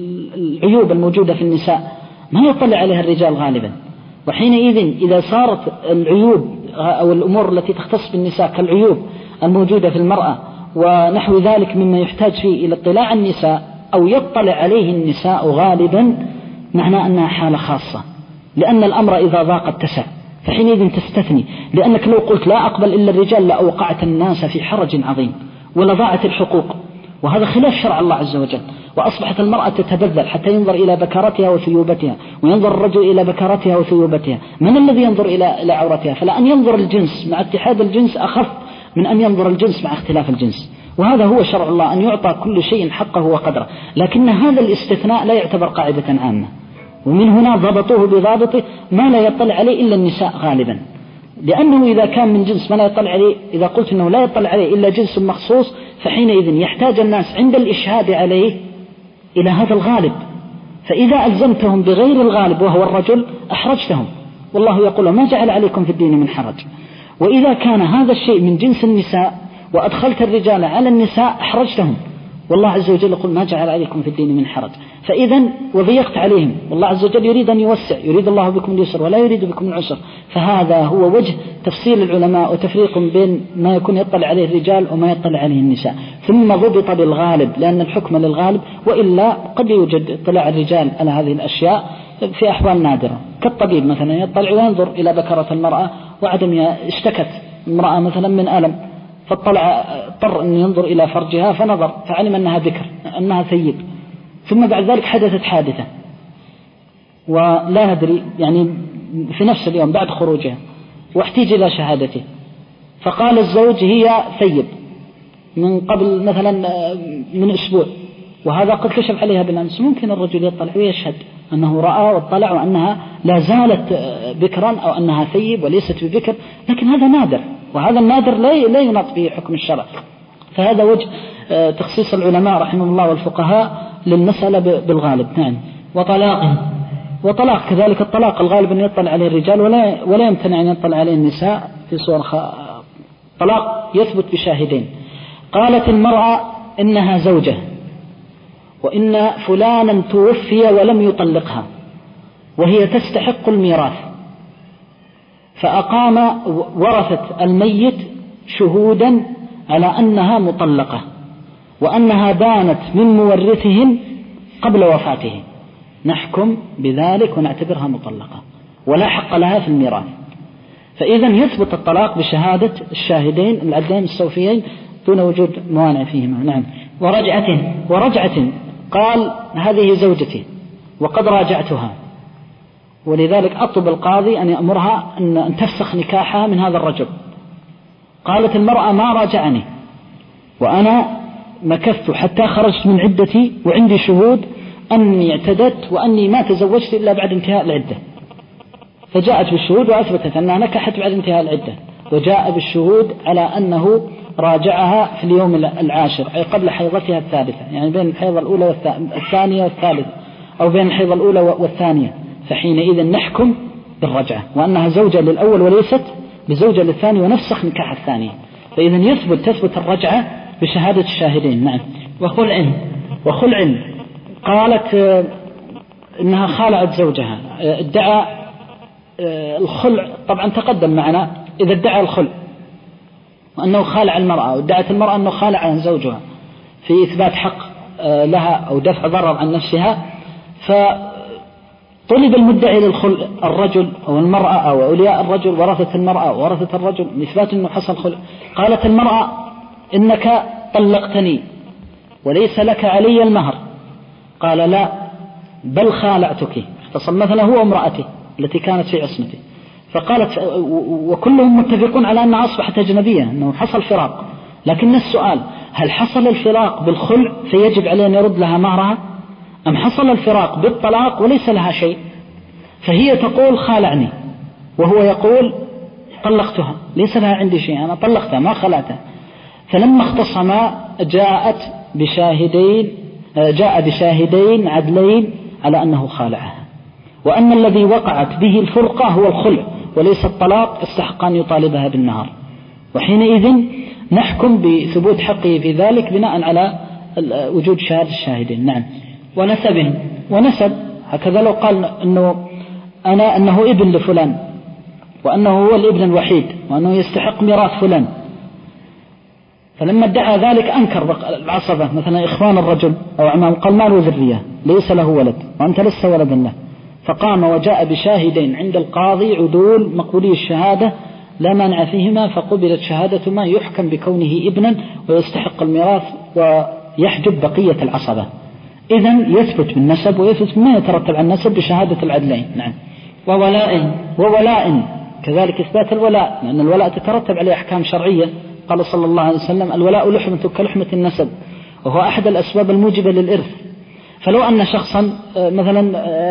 العيوب الموجودة في النساء ما يطلع عليها الرجال غالبا. وحينئذ إذا صارت العيوب أو الأمور التي تختص بالنساء كالعيوب الموجودة في المرأة ونحو ذلك مما يحتاج فيه إلى اطلاع النساء أو يطلع عليه النساء غالبا، معنى أنها حالة خاصة، لأن الأمر إذا ضاق اتسع، فحينئذ تستثني. لأنك لو قلت لا أقبل إلا الرجال لأوقعت الناس في حرج عظيم ولضاعت الحقوق، وهذا خلاف شرع الله عز وجل. وأصبحت المرأة تتبذل حتى ينظر إلى بكارتها وثيوبتها، وينظر الرجل إلى بكارتها وثيوبتها. من الذي ينظر إلى إلى عورتها؟ فلا أن ينظر الجنس مع اتحاد الجنس أخف من أن ينظر الجنس مع اختلاف الجنس. وهذا هو شرع الله، أن يعطى كل شيء حقه وقدره. لكن هذا الاستثناء لا يعتبر قاعدة عامة، ومن هنا ضبطوه بضابطه ما لا يطلع عليه إلا النساء غالبا، لأنه إذا كان من جنس ما لا يطلع عليه، إذا قلت أنه لا يطلع عليه إلا جنس مخصوص، فحينئذ يحتاج الناس عند الإشهاد عليه إلى هذا الغالب، فإذا ألزمتهم بغير الغالب وهو الرجل أحرجتهم، والله يقول ما جعل عليكم في الدين من حرج. وإذا كان هذا الشيء من جنس النساء وأدخلت الرجال على النساء أحرجتهم، والله عز وجل يقول ما جعل عليكم في الدين من حرج، فإذا وضيقت عليهم، والله عز وجل يريد أن يوسع، يريد الله بكم اليسر ولا يريد بكم العسر. فهذا هو وجه تفصيل العلماء وتفريق بين ما يكون يطلع عليه الرجال وما يطلع عليه النساء، ثم ضبط بالغالب لأن الحكم للغالب، وإلا قد يوجد اطلاع الرجال على هذه الأشياء في أحوال نادرة، كالطبيب مثلا يطلع وينظر إلى بكرة المرأة وعدم اشتكت امرأة مثلا من ألم، فاطلع اضطر أن ينظر إلى فرجها فنظر فعلم أنها بكر أنها ثيب، ثم بعد ذلك حدثت حادثة ولا ندري يعني في نفس اليوم بعد خروجها واحتاج إلى شهادته، فقال الزوج هي ثيب من قبل مثلا من أسبوع، وهذا قد كشف عليها بالأمس، ممكن الرجل يطلع ويشهد أنه رأى واطلع وأنها لا زالت بكرا أو أنها ثيب وليست ببكر، لكن هذا نادر، وهذا النادر لا يناط به حكم الشرع. فهذا وجه تخصيص العلماء رحمهم الله والفقهاء للمسألة بالغالب. نعم. وطلاق وطلاق كذلك الطلاق الغالب أن يطلع عليه الرجال ولا ولا يمتنع أن يطلع عليه النساء في صور خ... طلاق يثبت بشاهدين. قالت المرأة إنها زوجة وإن فلانا توفي ولم يطلقها وهي تستحق الميراث، فأقام ورثة الميت شهودا على أنها مطلقة وأنها بانت من مورثهم قبل وفاته، نحكم بذلك ونعتبرها مطلقة ولا حق لها في الميراث. فإذا يثبت الطلاق بشهادة الشاهدين العدلين السوفيين دون وجود موانع فيهما. نعم. ورجعة ورجعة قال هذه زوجتي وقد راجعتها، ولذلك أطلب القاضي أن يأمرها أن تفسخ نكاحها من هذا الرجل. قالت المرأة ما راجعني وأنا مكثت حتى خرجت من عدتي وعندي شهود أني اعتدت وأني ما تزوجت إلا بعد انتهاء العدة، فجاءت بالشهود وأثبتت أنها نكحت بعد انتهاء العدة، وجاء بالشهود على أنه راجعها في اليوم العاشر أي قبل حيضتها الثالثة، يعني بين الحيضة الأولى والثانية والثالثة أو بين الحيضة الأولى والثانية، فحينئذ نحكم بالرجعة وأنها زوجة للأول وليست بزوجة للثاني ونفسخ نكاح الثانية. فإذا يثبت تثبت الرجعة بشهادة الشاهدين. نعم. وخلع وخلع قالت إنها خالعت زوجها، ادعى الخلع، طبعا تقدم معنا إذا ادعى الخلع وأنه خالع المرأة وادعت المرأة أنه خالع عن زوجها في إثبات حق لها أو دفع ضرر عن نفسها، فطلب المدعي للخلع الرجل أو المرأة أو أولياء الرجل ورثة المرأة ورثة الرجل لإثبات أنه حصل خلع. قالت المرأة إنك طلقتني وليس لك علي المهر، قال لا بل خالعتك، اختصم مثلا هو وامرأته التي كانت في عصمته، فقالت وكلهم متفقون على أنها أصبحت أجنبية أنه حصل فراق، لكن السؤال هل حصل الفراق بالخلع فيجب عليه أن يرد لها مهرها أم حصل الفراق بالطلاق وليس لها شيء؟ فهي تقول خالعني وهو يقول طلقتها ليس لها عندي شيء أنا طلقتها ما خلعتها. فلما اختصما جاءت بشاهدين جاء بشاهدين عدلين على أنه خالعها وأن الذي وقعت به الفرقة هو الخلع وليس الطلاق، استحق أن يطالبها بالنهار، وحينئذ نحكم بثبوت حقه في ذلك بناء على وجود شهادة الشاهدين. نعم. ونسب ونسب هكذا لو قال أنه أنا أنه ابن لفلان وأنه هو الابن الوحيد وأنه يستحق ميراث فلان، فلما ادعى ذلك أنكر العصبة مثلا إخوان الرجل أو عمام قال ما له ذرية ليس له ولد وأنت لست ولدا له، فقام وجاء بشاهدين عند القاضي عدول مقبولي الشهادة لا مانع فيهما، فقبلت شهادة ما يحكم بكونه ابنا ويستحق الميراث ويحجب بقية العصبة. إذن يثبت بالنسب ويثبت ما يترتب عن النسب بشهادة العدلين. نعم. وولاء وولاء كذلك إثبات الولاء، لأن الولاء تترتب عليه أحكام شرعية، قال صلى الله عليه وسلم الولاء لحمة كلحمة النسب وهو أحد الأسباب الموجبة للإرث، فلو أن شخصا مثلا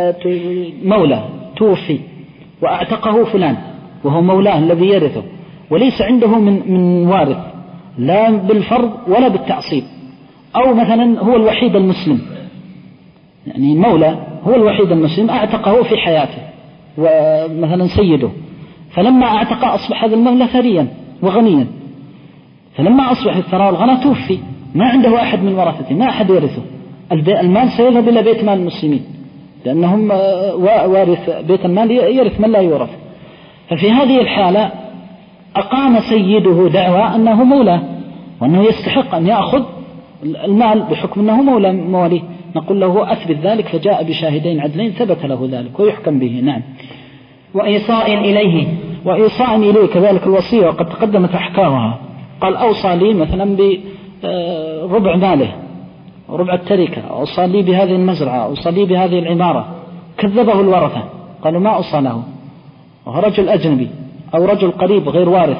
مولى توفي وأعتقه فلان وهو مولاه الذي يرثه وليس عنده من من وارث لا بالفرض ولا بالتعصيب، أو مثلا هو الوحيد المسلم، يعني مولى هو الوحيد المسلم أعتقه في حياته ومثلا سيده، فلما أعتق أصبح هذا المولى ثريا وغنيا، فلما أصبح الثراء والغنى توفي ما عنده أحد من ورثته، ما أحد يرثه، المال سيذهب إلى بيت مال المسلمين لأنهم وارث بيت المال يرث من لا يورث. ففي هذه الحالة أقام سيده دعوى أنه مولى وأنه يستحق أن يأخذ المال بحكم أنه مولى مواليه، نقول له أثبت ذلك، فجاء بشاهدين عدلين ثبت له ذلك ويحكم به. نعم. وإيصاء إليه وإيصاء إليه كذلك الوصية وقد تقدمت أحكامها، قال أوصى لي مثلا بربع ماله ربع التركة، أوصى لي بهذه المزرعة، أوصى لي بهذه العمارة، كذبه الورثة قالوا ما أوصى له، وهو رجل أجنبي أو رجل قريب غير وارث،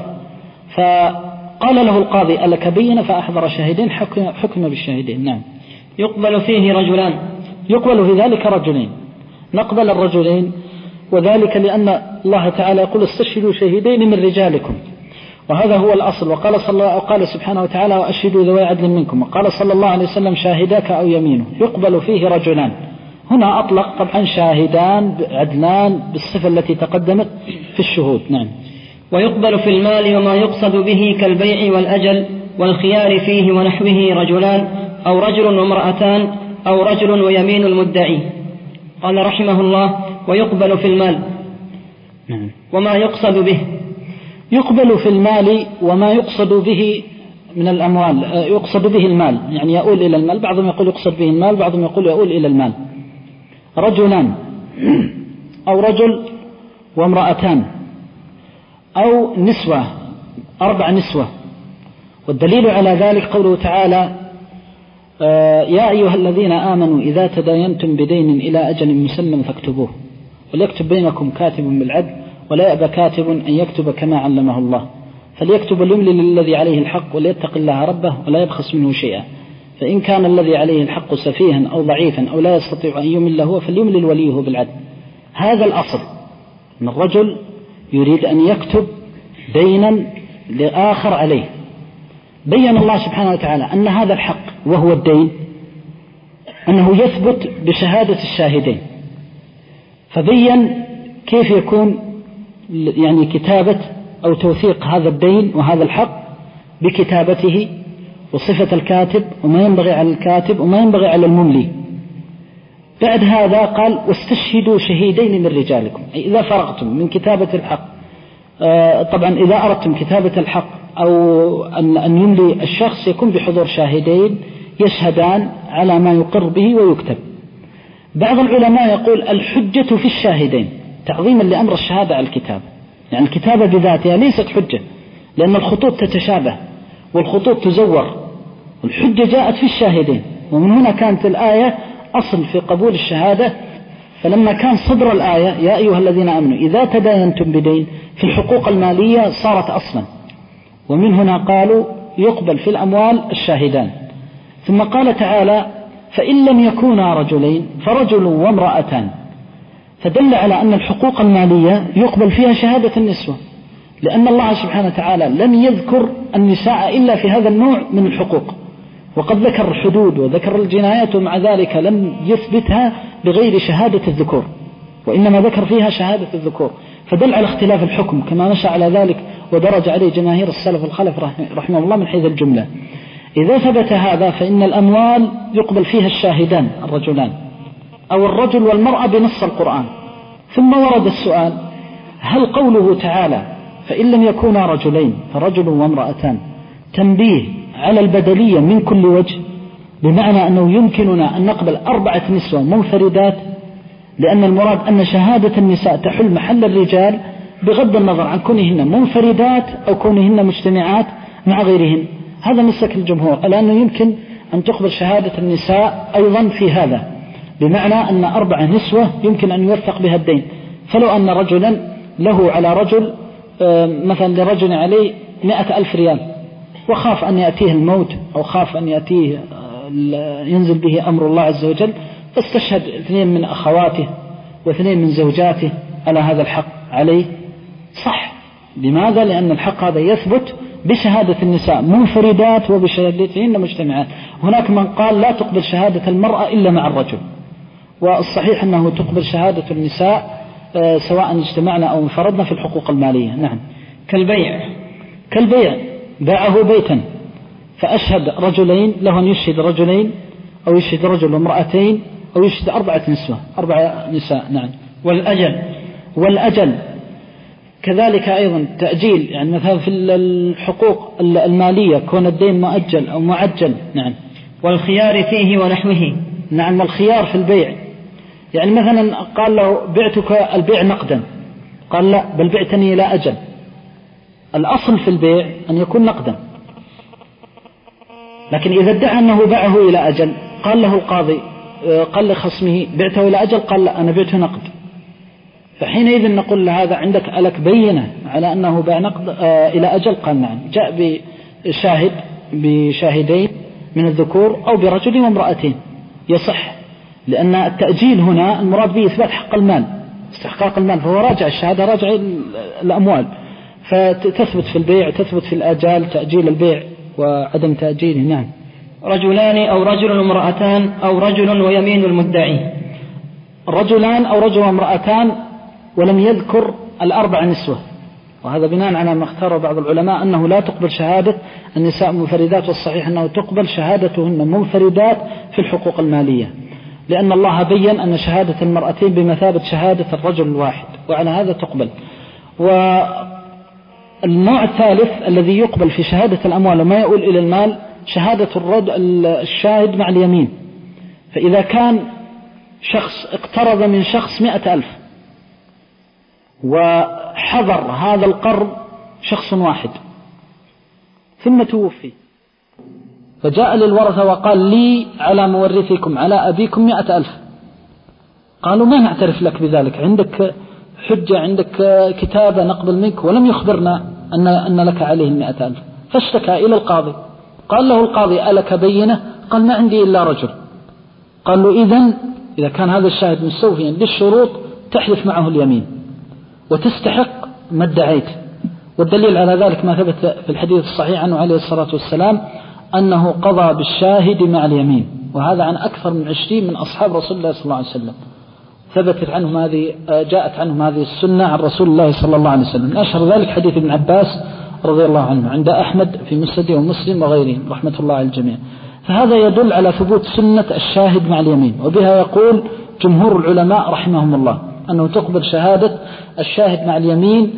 فقال له القاضي ألك بينة، فأحضر شاهدين حكم, حكم بالشاهدين. نعم. يقبل فيه رجلان، يقبل في ذلك رجلين، نقبل الرجلين، وذلك لأن الله تعالى يقول استشهدوا شهيدين من رجالكم، وهذا هو الأصل. وقال صلى الله قال سبحانه وتعالى وأشهدوا ذوي عدل منكم، وقال صلى الله عليه وسلم شاهداك أو يمينه، يقبل فيه رجلان. هنا أطلق طبعا شاهدان عدلان بالصفة التي تقدمت في الشهود. نعم. ويقبل في المال وما يقصد به كالبيع والأجل والخيار فيه ونحوه رجلان أو رجل وامرأتان أو رجل ويمين المدعي. قال رحمه الله ويقبل في المال وما يقصد به. يقبل في المال وما يقصد به من الأموال، يقصد به المال يعني يؤول إلى المال، بعضهم يقول يقصد به المال، بعضهم يقول يؤول إلى المال. رجلان أو رجل وامرأتان أو نسوة، أربع نسوة. والدليل على ذلك قوله تعالى يا أيها الذين آمنوا إذا تداينتم بدين إلى أجل مسمى فاكتبوه وليكتب بينكم كاتب بالعدل ولا يأبى كاتب أن يكتب كما علمه الله، فليكتب اليملل للذي عليه الحق وليتق الله ربه ولا يبخس منه شيئا، فإن كان الذي عليه الحق سفيها أو ضعيفا أو لا يستطيع أن يمل هو فليملل وليه بالعدل. هذا الأصل أن الرجل يريد أن يكتب دينا لآخر عليه، بين الله سبحانه وتعالى أن هذا الحق وهو الدين أنه يثبت بشهادة الشاهدين، فبين كيف يكون يعني كتابة أو توثيق هذا الدين وهذا الحق بكتابته وصفة الكاتب وما ينبغي على الكاتب وما ينبغي على المملي. بعد هذا قال واستشهدوا شهيدين من رجالكم، أي إذا فرغتم من كتابة الحق، آه طبعا إذا أردتم كتابة الحق أو أن, أن يملي الشخص يكون بحضور شاهدين يشهدان على ما يقر به ويكتب. بعض العلماء يقول الحجة في الشاهدين تعظيما لأمر الشهادة على الكتاب، يعني الكتابة بذاتها ليست حجة لأن الخطوط تتشابه والخطوط تزور، الحجة جاءت في الشاهدين، ومن هنا كانت الآية أصل في قبول الشهادة. فلما كان صدر الآية يا أيها الذين آمنوا إذا تداينتم بدين في الحقوق المالية صارت أصلا، ومن هنا قالوا يقبل في الأموال الشاهدان. ثم قال تعالى فإن لم يكونا رجلين فرجل وامرأتان، فدل على أن الحقوق المالية يقبل فيها شهادة النسوة، لأن الله سبحانه وتعالى لم يذكر النساء إلا في هذا النوع من الحقوق، وقد ذكر الحدود وذكر الجنايات ومع ذلك لم يثبتها بغير شهادة الذكور، وإنما ذكر فيها شهادة الذكور، فدل على اختلاف الحكم كما نشأ على ذلك ودرج عليه جماهير السلف والخلف رحمه الله من حيث الجملة. إذا ثبت هذا فإن الأموال يقبل فيها الشاهدان الرجلان أو الرجل والمرأة بنص القرآن. ثم ورد السؤال هل قوله تعالى فإن لم يكونا رجلين فرجل وامرأتان تنبيه على البدلية من كل وجه، بمعنى أنه يمكننا أن نقبل أربعة نسوة منفردات، لأن المراد أن شهادة النساء تحل محل الرجال بغض النظر عن كونهن منفردات أو كونهن مجتمعات مع غيرهن. هذا مسلك الجمهور، لأنه يمكن أن تقبل شهادة النساء أيضا في هذا، بمعنى أن أربع نسوة يمكن أن يوثق بها الدين. فلو أن رجلا له على رجل مثلا لرجل عليه مئة ألف ريال وخاف أن يأتيه الموت أو خاف أن يأتيه ينزل به أمر الله عز وجل، فاستشهد اثنين من أخواته واثنين من زوجاته على هذا الحق عليه صح. لماذا؟ لأن الحق هذا يثبت بشهادة النساء منفردات وبشهادتهن مجتمعات. هناك من قال لا تقبل شهادة المرأة إلا مع الرجل، والصحيح أنه تقبل شهادة النساء سواء اجتمعنا أو انفردنا في الحقوق المالية. نعم. كالبيع كالبيع باعه بيتا فأشهد رجلين، له أن يشهد رجلين أو يشهد رجل وامرأتين أو يشهد أربعة نسوة أربعة نساء. نعم. والأجل والأجل كذلك أيضا تأجيل، يعني مثلا في الحقوق المالية كون الدين مؤجل أو معجل. نعم. والخيار فيه ونحوه. نعم. والخيار في البيع، يعني مثلا قال له بعتك البيع نقدا، قال لا بل بعتني إلى أجل. الأصل في البيع أن يكون نقدا، لكن إذا ادعى أنه باعه إلى أجل قال له القاضي، قال لخصمه بعته إلى أجل، قال لا أنا بعته نقد، فحينئذ نقول هذا عندك ألك بينة على أنه باع نقد إلى أجل؟ قال نعم. جاء بشاهد بشاهدين من الذكور أو برجل وامرأتين يصح، لأن التأجيل هنا المراد به إثبات حق المال، استحقاق المال، فهو راجع الشهادة راجع الأموال، فتثبت في البيع تثبت في الآجال تأجيل البيع وعدم تأجيله. نعم. رجلان أو رجل وامرأتان أو رجل ويمين المدعي. رجلان أو رجل وامرأتان ولم يذكر الأربع نسوة، وهذا بناء على ما اختاره بعض العلماء أنه لا تقبل شهادة النساء منفردات، والصحيح أنه تقبل شهادتهن منفردات في الحقوق المالية، لأن الله بيّن أن شهادة المرأتين بمثابة شهادة الرجل الواحد، وعلى هذا تقبل. والنوع الثالث الذي يقبل في شهادة الأموال وما يؤول إلى المال شهادة الرجل الشاهد مع اليمين. فإذا كان شخص اقترض من شخص مئة ألف وحضر هذا القرض شخص واحد ثم توفي، فجاء للورثة وقال لي على مورثكم على أبيكم مئة ألف، قالوا ما نعترف لك بذلك، عندك حجة عندك كتابة نقبل منك، ولم يخبرنا أن, أن لك عليه المئة ألف. فاشتكى إلى القاضي، قال له القاضي ألك بينة؟ قال ما عندي إلا رجل. قال له إذن إذا كان هذا الشاهد مستوفيا للشروط تحلف معه اليمين وتستحق ما ادعيت. والدليل على ذلك ما ثبت في الحديث الصحيح عنه عليه الصلاة والسلام أنه قضى بالشاهد مع اليمين، وهذا عن أكثر من عشرين من أصحاب رسول الله صلى الله عليه وسلم، ثبتت عنهم هذه جاءت عنهم هذه السنة عن رسول الله صلى الله عليه وسلم. أشهر ذلك حديث ابن عباس رضي الله عنه عند أحمد في مسنده ومسلم وغيرهم رحمة الله على الجميع. فهذا يدل على ثبوت سنة الشاهد مع اليمين، وبها يقول جمهور العلماء رحمهم الله أنه تقبل شهادة الشاهد مع اليمين،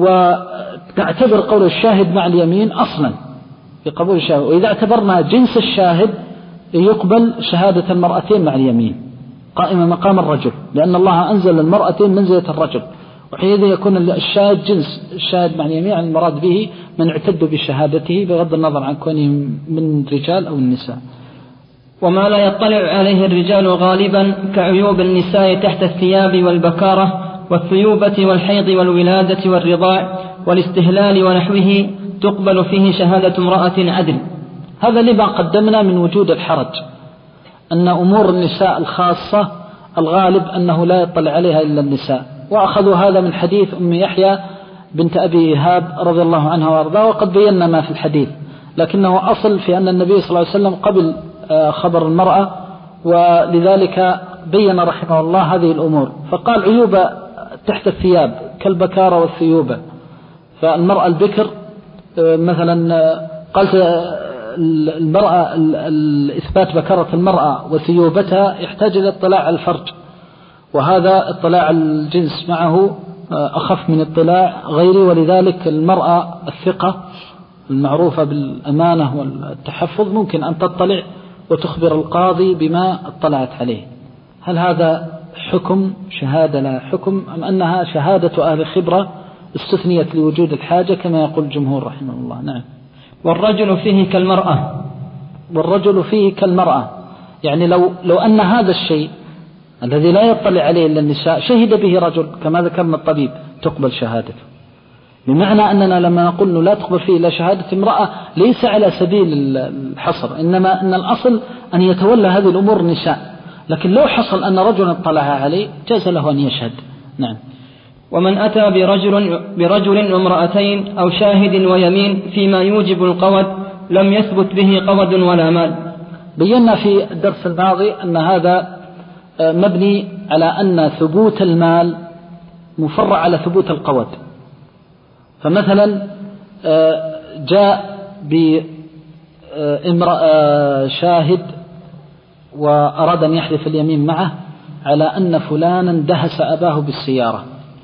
وتعتبر قول الشاهد مع اليمين أصلا في قبول الشاهد. وإذا اعتبرنا جنس الشاهد يقبل شهادة المرأتين مع اليمين قائمة مقام الرجل، لأن الله أنزل المرأتين منزلة الرجل، وحينئذ يكون الشاهد جنس الشاهد مع اليمين، يعني المراد به من اعتد بشهادته بغض النظر عن كونهم من رجال أو النساء. وما لا يطلع عليه الرجال غالبا كعيوب النساء تحت الثياب والبكارة والثيوبة والحيض والولادة والرضاع والاستهلال ونحوه تقبل فيه شهادة امرأة عدل. هذا لما قدمنا من وجود الحرج، أن أمور النساء الخاصة الغالب أنه لا يطلع عليها إلا النساء، وأخذوا هذا من حديث أم يحيى بنت أبي إيهاب رضي الله عنها وأرضاه، وقد بينا ما في الحديث، لكنه أصل في أن النبي صلى الله عليه وسلم قبل خبر المرأة، ولذلك بين رحمه الله هذه الأمور، فقال عيوب تحت الثياب كالبكارة والثيوبة. فالمرأة البكر مثلا قالت المرأة الإثبات بكرة المرأة وثيوبتها يحتاج إلى اطلاع على الفرج، وهذا اطلاع الجنس معه أخف من اطلاع غيره، ولذلك المرأة الثقة المعروفة بالأمانة والتحفظ ممكن أن تطلع وتخبر القاضي بما اطلعت عليه. هل هذا حكم شهادة لا حكم، أم أنها شهادة أهل خبرة استثنيت لوجود الحاجة كما يقول الجمهور رحمه الله؟ نعم. والرجل فيه كالمرأة. والرجل فيه كالمرأة، يعني لو, لو أن هذا الشيء الذي لا يطلع عليه إلا النساء شهد به رجل كما ذكرنا الطبيب تقبل شهادته، بمعنى أننا لما نقول لا تقبل فيه إلا شهادة امرأة ليس على سبيل الحصر، إنما أن الأصل أن يتولى هذه الأمور النساء، لكن لو حصل أن رجلا اطلع عليه جاز له أن يشهد. نعم. ومن أتى برجل, برجل وامرأتين أو شاهد ويمين فيما يوجب القود لم يثبت به قود ولا مال. بينا في الدرس الماضي أن هذا مبني على أن ثبوت المال مفرع على ثبوت القود. فمثلا جاء بامرأة شاهد وأراد أن يحلف اليمين معه على أن فلانا دهس أباه بالسيارة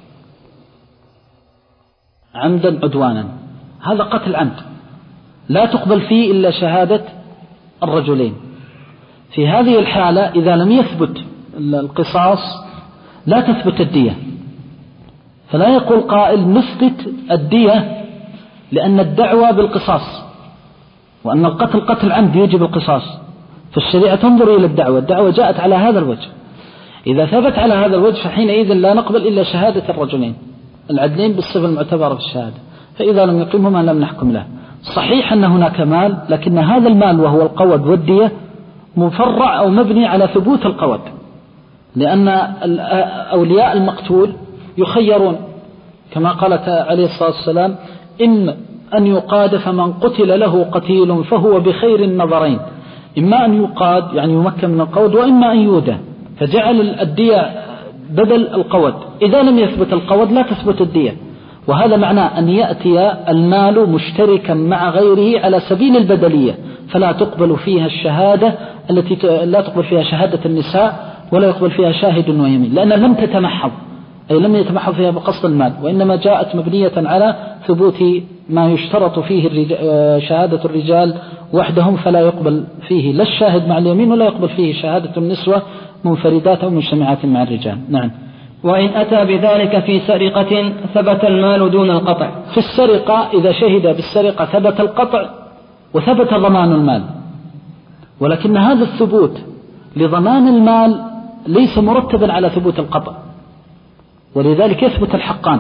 عمدا عدوانا، هذا قتل عمد لا تقبل فيه إلا شهادة الرجلين. في هذه الحالة إذا لم يثبت القصاص لا تثبت الدية، فلا يقول قائل نثبت الدية لأن الدعوة بالقصاص، وأن القتل قتل عمد يجب القصاص، فالشريعة تنظر إلى الدعوة، الدعوة جاءت على هذا الوجه. إذا ثبت على هذا الوجه فحينئذ لا نقبل إلا شهادة الرجلين العدلين بالصفة المعتبرة في الشهادة، فإذا لم يقيمهما لم نحكم له. صحيح أن هناك مال، لكن هذا المال وهو القود والدية مفرع أو مبني على ثبوت القود، لأن أولياء المقتول يخيرون كما قالت عليه الصلاة والسلام إن أن يقاد فمن قتل له قتيل فهو بخير النظرين، إما أن يقاد يعني يمكن من القود وإما أن يودى، فجعل الدية بدل القود. إذا لم يثبت القود لا تثبت الدية، وهذا معناه أن يأتي المال مشتركا مع غيره على سبيل البدلية، فلا تقبل فيها الشهادة التي لا تقبل فيها شهادة النساء ولا يقبل فيها شاهد ويمين، لأن لم تتمحض، أي لم يتمحض فيها بقصد المال، وإنما جاءت مبنية على ثبوت ما يشترط فيه شهادة الرجال وحدهم، فلا يقبل فيه لا الشاهد مع اليمين ولا يقبل فيه شهادة النسوة منفردات أو مجتمعات مع الرجال. نعم. وإن أتى بذلك في سرقة ثبت المال دون القطع. في السرقة إذا شهد بالسرقة ثبت القطع وثبت ضمان المال، ولكن هذا الثبوت لضمان المال ليس مرتبا على ثبوت القطع، ولذلك يثبت الحقان.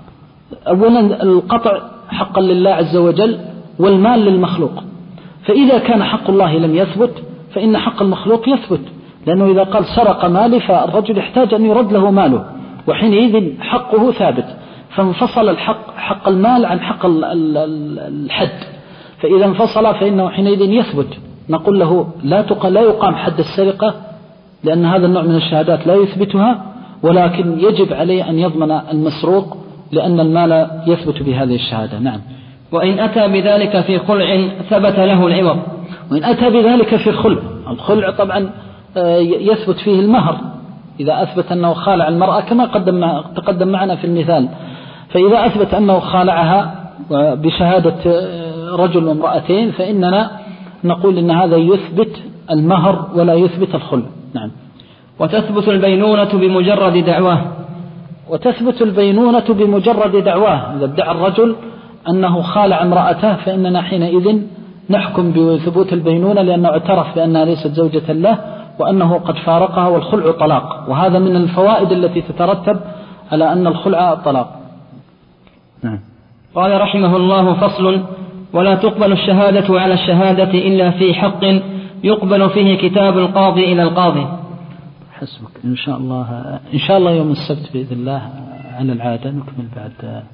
أولا القطع حقا لله عز وجل والمال للمخلوق، فإذا كان حق الله لم يثبت فإن حق المخلوق يثبت، لأنه إذا قال سرق مالي فالرجل يحتاج أن يرد له ماله، وحينئذ حقه ثابت، فانفصل الحق حق المال عن حق الحد، فإذا انفصل فإنه حينئذ يثبت، نقول له لا تقل لا يقام حد السرقة لأن هذا النوع من الشهادات لا يثبتها، ولكن يجب عليه أن يضمن المسروق لأن المال يثبت بهذه الشهادة. نعم. وإن أتى بذلك في خلع ثبت له العوض. وإن أتى بذلك في خلع، الخلع طبعا يثبت فيه المهر إذا أثبت أنه خالع المرأة كما قدم تقدم معنا في المثال، فإذا أثبت أنه خالعها بشهادة رجل وامرأتين فإننا نقول إن هذا يثبت المهر ولا يثبت الخلع. نعم. وتثبت البينونة بمجرد دعواه. وتثبت البينونة بمجرد دعواه، إذا ادعى الرجل أنه خالع امرأته فإننا حينئذ نحكم بثبوت البينونة لأنه اعترف بأنها ليست زوجة له وأنه قد فارقها، والخلع طلاق، وهذا من الفوائد التي تترتب على أن الخلع طلاق. نعم. قال رحمه الله: فصل: ولا تقبل الشهادة على الشهادة إلا في حق يقبل فيه كتاب القاضي إلى القاضي. حسبك. إن شاء الله إن شاء الله يوم السبت بإذن الله على العادة نكمل بعد